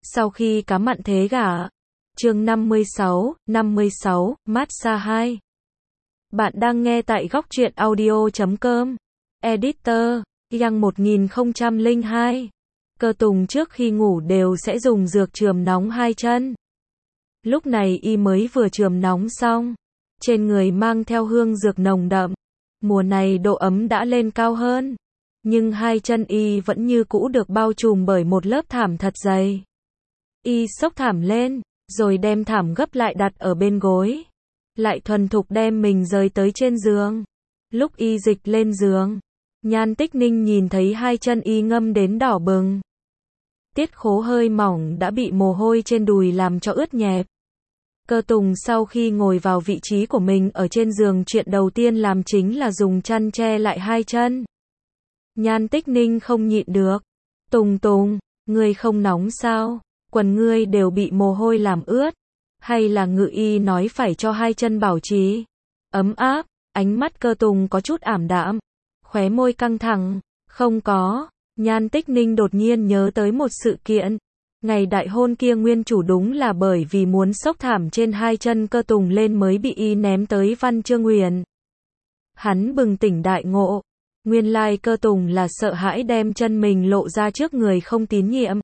Sau khi cá mặn thế gả. Chương 56, massage 2. Bạn đang nghe tại góc truyện audio.com. Editor, Yang 1002. Cơ Tùng trước khi ngủ đều sẽ dùng dược chườm nóng hai chân. Lúc này y mới vừa chườm nóng xong. Trên người mang theo hương dược nồng đậm. Mùa này độ ấm đã lên cao hơn. Nhưng hai chân y vẫn như cũ được bao trùm bởi một lớp thảm thật dày. Y xốc thảm lên, rồi đem thảm gấp lại đặt ở bên gối. Lại thuần thục đem mình rời tới trên giường. Lúc y dịch lên giường, Nhan Tích Ninh nhìn thấy hai chân y ngâm đến đỏ bừng. Tiết khố hơi mỏng đã bị mồ hôi trên đùi làm cho ướt nhẹp. Cơ Tùng sau khi ngồi vào vị trí của mình ở trên giường, chuyện đầu tiên làm chính là dùng chăn che lại hai chân. Nhan Tích Ninh không nhịn được. Tùng, ngươi không nóng sao? Quần ngươi đều bị mồ hôi làm ướt. Hay là ngự y nói phải cho hai chân bảo trì ấm áp? Ánh mắt Cơ Tùng có chút ảm đạm, khóe môi căng thẳng. Không có. Nhan Tích Ninh đột nhiên nhớ tới một sự kiện. Ngày đại hôn kia nguyên chủ đúng là bởi vì muốn xốc thảm trên hai chân Cơ Tùng lên mới bị y ném tới Văn Chương Huyền. Hắn bừng tỉnh đại ngộ. Nguyên lai Cơ Tùng là sợ hãi đem chân mình lộ ra trước người không tín nhiệm.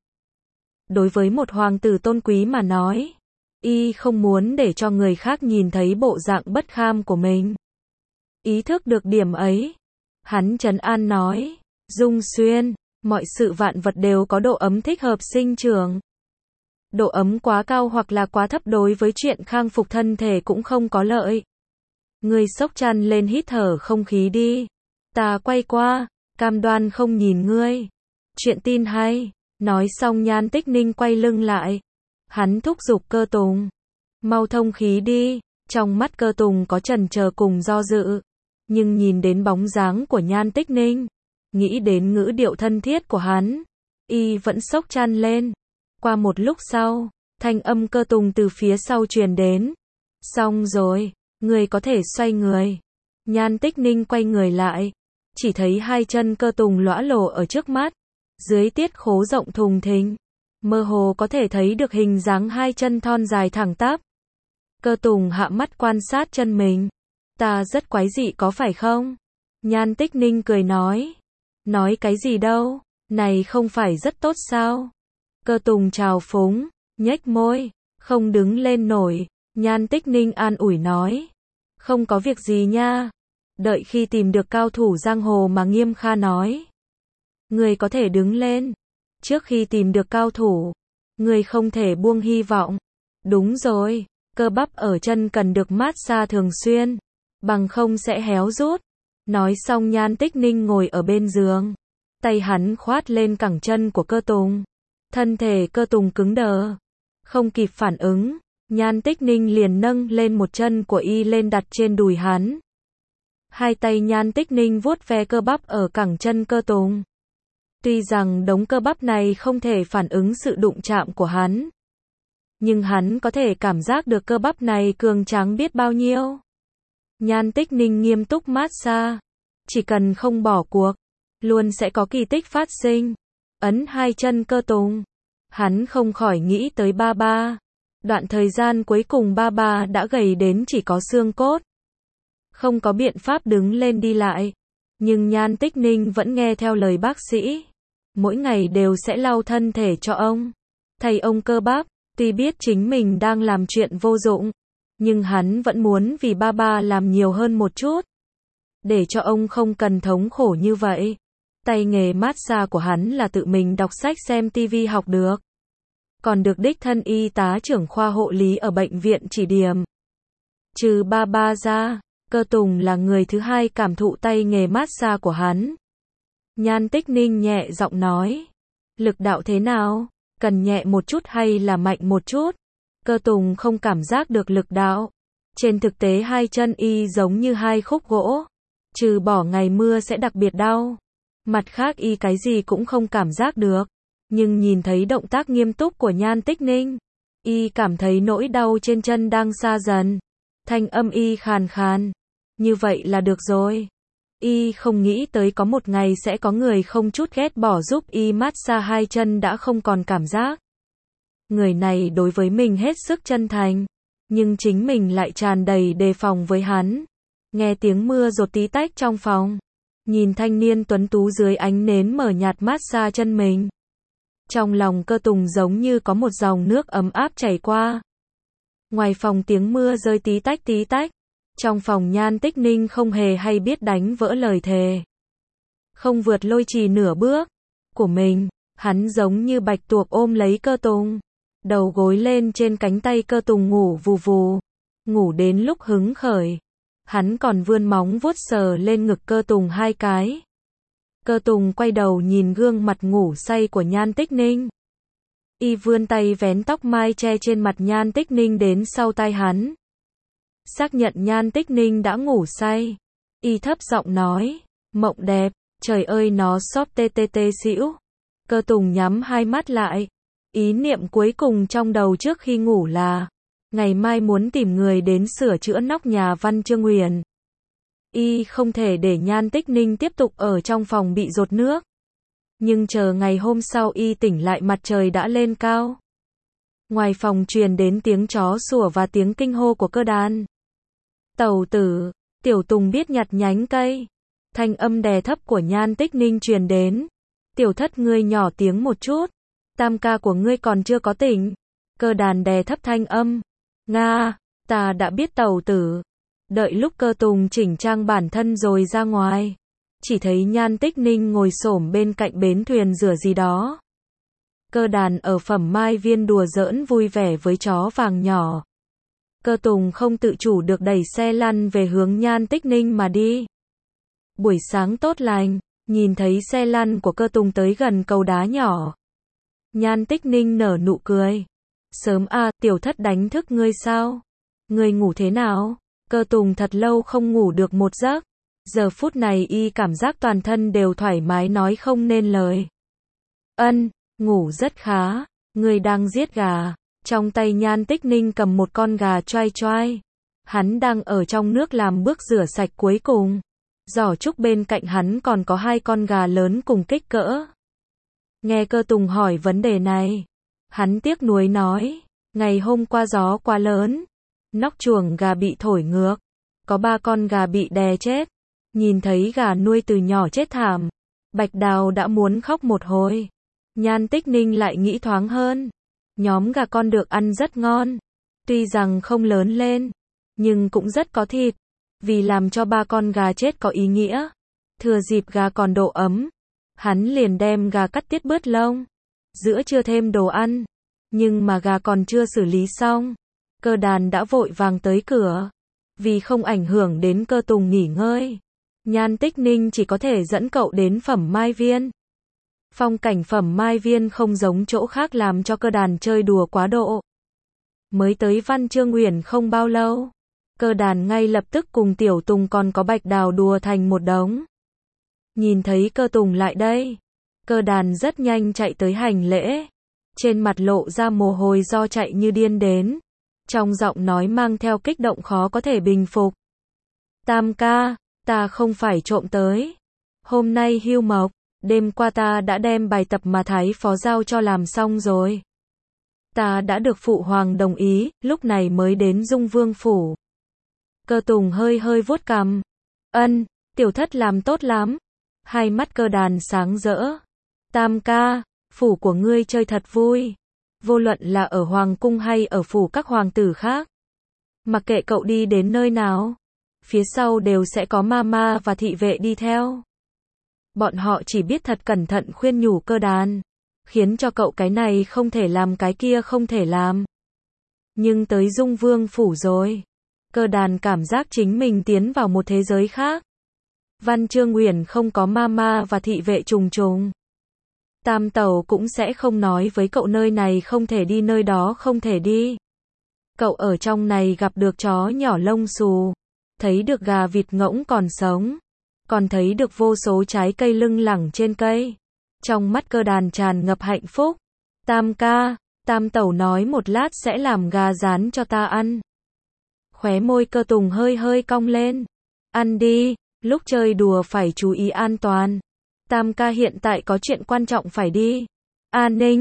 Đối với một hoàng tử tôn quý mà nói, y không muốn để cho người khác nhìn thấy bộ dạng bất kham của mình. Ý thức được điểm ấy, hắn trấn an nói, Dung Xuyên, mọi sự vạn vật đều có độ ấm thích hợp sinh trưởng. Độ ấm quá cao hoặc là quá thấp đối với chuyện khang phục thân thể cũng không có lợi. Ngươi xốc chăn lên hít thở không khí đi. Ta quay qua, cam đoan không nhìn ngươi. Chuyện tin hay. Nói xong Nhan Tích Ninh quay lưng lại. Hắn thúc giục Cơ Tùng. Mau thông khí đi. Trong mắt Cơ Tùng có chần chờ cùng do dự. Nhưng nhìn đến bóng dáng của Nhan Tích Ninh, nghĩ đến ngữ điệu thân thiết của hắn, y vẫn xốc chăn lên. Qua một lúc sau, thanh âm Cơ Tùng từ phía sau truyền đến. Xong rồi, người có thể xoay người. Nhan Tích Ninh quay người lại, chỉ thấy hai chân Cơ Tùng lõa lồ ở trước mắt. Dưới tiết khố rộng thùng thình, mơ hồ có thể thấy được hình dáng hai chân thon dài thẳng tắp. Cơ Tùng hạ mắt quan sát chân mình. Ta rất quái dị có phải không? Nhan Tích Ninh cười nói. Nói cái gì đâu, này không phải rất tốt sao? Cơ Tùng trào phúng, nhếch môi, không đứng lên nổi. Nhan Tích Ninh an ủi nói. Không có việc gì nha. Đợi khi tìm được cao thủ giang hồ mà Nghiêm Kha nói. Người có thể đứng lên. Trước khi tìm được cao thủ, người không thể buông hy vọng. Đúng rồi, cơ bắp ở chân cần được massage thường xuyên, bằng không sẽ héo rút. Nói xong Nhan Tích Ninh ngồi ở bên giường. Tay hắn khoát lên cẳng chân của Cơ Tùng. Thân thể Cơ Tùng cứng đờ. Không kịp phản ứng, Nhan Tích Ninh liền nâng lên một chân của y lên đặt trên đùi hắn. Hai tay Nhan Tích Ninh vuốt ve cơ bắp ở cẳng chân Cơ Tùng. Tuy rằng đống cơ bắp này không thể phản ứng sự đụng chạm của hắn, nhưng hắn có thể cảm giác được cơ bắp này cường tráng biết bao nhiêu. Nhan Tích Ninh nghiêm túc massage. Chỉ cần không bỏ cuộc, luôn sẽ có kỳ tích phát sinh. Ấn hai chân Cơ Tùng. Hắn không khỏi nghĩ tới ba ba. Đoạn thời gian cuối cùng ba ba đã gầy đến chỉ có xương cốt. Không có biện pháp đứng lên đi lại. Nhưng Nhan Tích Ninh vẫn nghe theo lời bác sĩ. Mỗi ngày đều sẽ lau thân thể cho ông. Thay ông cơ bắp. Tuy biết chính mình đang làm chuyện vô dụng, nhưng hắn vẫn muốn vì ba ba làm nhiều hơn một chút. Để cho ông không cần thống khổ như vậy. Tay nghề massage của hắn là tự mình đọc sách xem tivi học được. Còn được đích thân y tá trưởng khoa hộ lý ở bệnh viện chỉ điểm. Trừ ba ba ra, Cơ Tùng là người thứ hai cảm thụ tay nghề massage của hắn. Nhan Tích Ninh nhẹ giọng nói. Lực đạo thế nào? Cần nhẹ một chút hay là mạnh một chút? Cơ Tùng không cảm giác được lực đạo. Trên thực tế hai chân y giống như hai khúc gỗ. Trừ bỏ ngày mưa sẽ đặc biệt đau. Mặt khác y cái gì cũng không cảm giác được. Nhưng nhìn thấy động tác nghiêm túc của Nhan Tích Ninh, y cảm thấy nỗi đau trên chân đang xa dần. Thanh âm y khàn khàn. Như vậy là được rồi. Y không nghĩ tới có một ngày sẽ có người không chút ghét bỏ giúp y massage hai chân đã không còn cảm giác. Người này đối với mình hết sức chân thành, nhưng chính mình lại tràn đầy đề phòng với hắn. Nghe tiếng mưa rột tí tách trong phòng, nhìn thanh niên tuấn tú dưới ánh nến mờ nhạt massage chân mình. Trong lòng Cơ Tùng giống như có một dòng nước ấm áp chảy qua. Ngoài phòng tiếng mưa rơi tí tách tí tách. Trong phòng Nhan Tích Ninh không hề hay biết đánh vỡ lời thề. Không vượt lôi trì nửa bước của mình, hắn giống như bạch tuộc ôm lấy Cơ Tùng. Đầu gối lên trên cánh tay Cơ Tùng ngủ vù vù. Ngủ đến lúc hứng khởi. Hắn còn vươn móng vuốt sờ lên ngực Cơ Tùng 2 cái. Cơ Tùng quay đầu nhìn gương mặt ngủ say của Nhan Tích Ninh. Y vươn tay vén tóc mai che trên mặt Nhan Tích Ninh đến sau tai hắn. Xác nhận Nhan Tích Ninh đã ngủ say. Y thấp giọng nói, mộng đẹp, trời ơi nó xóp tê tê tê xỉu. Cơ Tùng nhắm 2 mắt lại. Ý niệm cuối cùng trong đầu trước khi ngủ là, ngày mai muốn tìm người đến sửa chữa nóc nhà Văn Chương Huyền. Y không thể để Nhan Tích Ninh tiếp tục ở trong phòng bị dột nước. Nhưng chờ ngày hôm sau Y tỉnh lại mặt trời đã lên cao. Ngoài phòng truyền đến tiếng chó sủa và tiếng kinh hô của Cơ Đàn. Tẩu tử, Tiểu Tùng biết nhặt nhánh cây. Thanh âm đè thấp của Nhan Tích Ninh truyền đến. Tiểu thất ngươi nhỏ tiếng một chút. Tam ca của ngươi còn chưa có tỉnh. Cơ Đàn đè thấp thanh âm. Nga, ta đã biết tẩu tử. Đợi lúc Cơ Tùng chỉnh trang bản thân rồi ra ngoài. Chỉ thấy Nhan Tích Ninh ngồi xổm bên cạnh bến thuyền rửa gì đó. Cơ Đàn ở Phẩm Mai Viên đùa giỡn vui vẻ với chó vàng nhỏ. Cơ Tùng không tự chủ được đẩy xe lăn về hướng Nhan Tích Ninh mà đi. Buổi sáng tốt lành, nhìn thấy xe lăn của Cơ Tùng tới gần cầu đá nhỏ. Nhan Tích Ninh nở nụ cười. Sớm à, tiểu thất đánh thức ngươi sao? Ngươi ngủ thế nào? Cơ Tùng thật lâu không ngủ được một giấc. Giờ phút này Y cảm giác toàn thân đều thoải mái nói không nên lời. Ân, ngủ rất khá. Ngươi đang giết gà. Trong tay Nhan Tích Ninh cầm một con gà choai choai. Hắn đang ở trong nước làm bước rửa sạch cuối cùng. Giỏ trúc bên cạnh hắn còn có 2 con gà lớn cùng kích cỡ. Nghe Cơ Tùng hỏi vấn đề này, hắn tiếc nuối nói, ngày hôm qua gió quá lớn, nóc chuồng gà bị thổi ngược, có 3 con gà bị đè chết. Nhìn thấy gà nuôi từ nhỏ chết thảm, Bạch Đào đã muốn khóc một hồi. Nhan Tích Ninh lại nghĩ thoáng hơn. Nhóm gà con được ăn rất ngon, tuy rằng không lớn lên, nhưng cũng rất có thịt, vì làm cho 3 con gà chết có ý nghĩa. Thừa dịp gà còn độ ấm, hắn liền đem gà cắt tiết bớt lông. Giữa chưa thêm đồ ăn, nhưng mà gà còn chưa xử lý xong. Cơ Đàn đã vội vàng tới cửa. Vì không ảnh hưởng đến Cơ Tùng nghỉ ngơi, Nhan Tích Ninh chỉ có thể dẫn cậu đến Phẩm Mai Viên. Phong cảnh Phẩm Mai Viên không giống chỗ khác làm cho Cơ Đàn chơi đùa quá độ. Mới tới Văn Chương Huyền không bao lâu, Cơ Đàn ngay lập tức cùng Tiểu Tùng còn có Bạch Đào đùa thành một đống. Nhìn thấy Cơ Tùng lại đây, Cơ Đàn rất nhanh chạy tới hành lễ. Trên mặt lộ ra mồ hôi do chạy như điên đến. Trong giọng nói mang theo kích động khó có thể bình phục. Tam ca, ta không phải trộm tới. Hôm nay hưu mộc, đêm qua ta đã đem bài tập mà Thái Phó giao cho làm xong rồi. Ta đã được Phụ Hoàng đồng ý, lúc này mới đến Dung Vương Phủ. Cơ Tùng hơi hơi vuốt cằm. Ân, tiểu thất làm tốt lắm. Hai mắt Cơ Đàn sáng rỡ. Tam ca, phủ của ngươi chơi thật vui. Vô luận là ở Hoàng cung hay ở phủ các hoàng tử khác. Mặc kệ cậu đi đến nơi nào, phía sau đều sẽ có mama và thị vệ đi theo. Bọn họ chỉ biết thật cẩn thận khuyên nhủ Cơ Đàn, khiến cho cậu cái này không thể làm cái kia không thể làm. Nhưng tới Dung Vương Phủ rồi, Cơ Đàn cảm giác chính mình tiến vào một thế giới khác. Văn Chương Huyền không có mama và thị vệ trùng trùng. Tam tẩu cũng sẽ không nói với cậu nơi này không thể đi nơi đó không thể đi. Cậu ở trong này gặp được chó nhỏ lông xù, thấy được gà vịt ngỗng còn sống, còn thấy được vô số trái cây lưng lẳng trên cây. Trong mắt Cơ Đàn tràn ngập hạnh phúc. Tam ca, tam tẩu nói một lát sẽ làm gà rán cho ta ăn. Khóe môi Cơ Tùng hơi hơi cong lên. Ăn đi, lúc chơi đùa phải chú ý an toàn. Tam ca hiện tại có chuyện quan trọng phải đi. An ninh,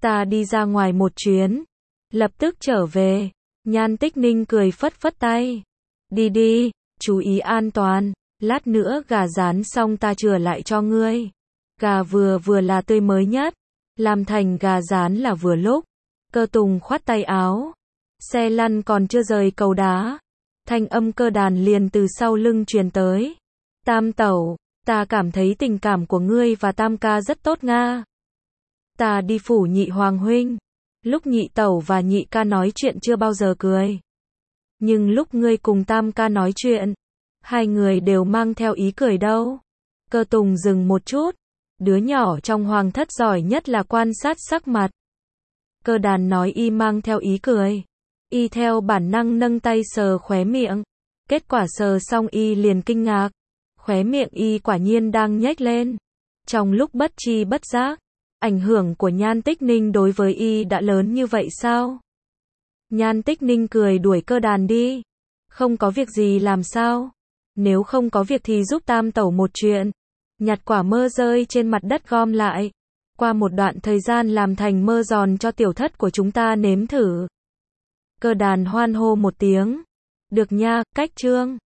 Ta đi ra ngoài một chuyến. Lập tức trở về. Nhan Tích Ninh cười phất phất tay. Đi đi, chú ý an toàn. Lát nữa gà rán xong ta chừa lại cho ngươi. Gà vừa vừa là tươi mới nhất. Làm thành gà rán là vừa lúc. Cơ Tùng khoát tay áo. Xe lăn còn chưa rời cầu đá. Thanh âm Cơ Đàn liền từ sau lưng truyền tới. Tam tẩu, ta cảm thấy tình cảm của ngươi và Tam ca rất tốt nga. Ta đi phủ Nhị Hoàng huynh. Lúc Nhị tẩu và Nhị ca nói chuyện chưa bao giờ cười. Nhưng lúc ngươi cùng Tam ca nói chuyện, hai người đều mang theo ý cười đâu. Cơ Tùng dừng một chút. Đứa nhỏ trong Hoàng thất giỏi nhất là quan sát sắc mặt. Cơ Đàn nói y mang theo ý cười. Y theo bản năng nâng tay sờ khóe miệng. Kết quả sờ xong y liền kinh ngạc. Khóe miệng y quả nhiên đang nhếch lên. Trong lúc bất tri bất giác, ảnh hưởng của Nhan Tích Ninh đối với y đã lớn như vậy sao? Nhan Tích Ninh cười đuổi Cơ Đàn đi. Không có việc gì làm sao? Nếu không có việc thì giúp Tam tẩu một chuyện. Nhặt quả mơ rơi trên mặt đất gom lại. Qua một đoạn thời gian làm thành mơ giòn cho tiểu thất của chúng ta nếm thử. Cơ Đàn hoan hô một tiếng. Được nha, cách chương.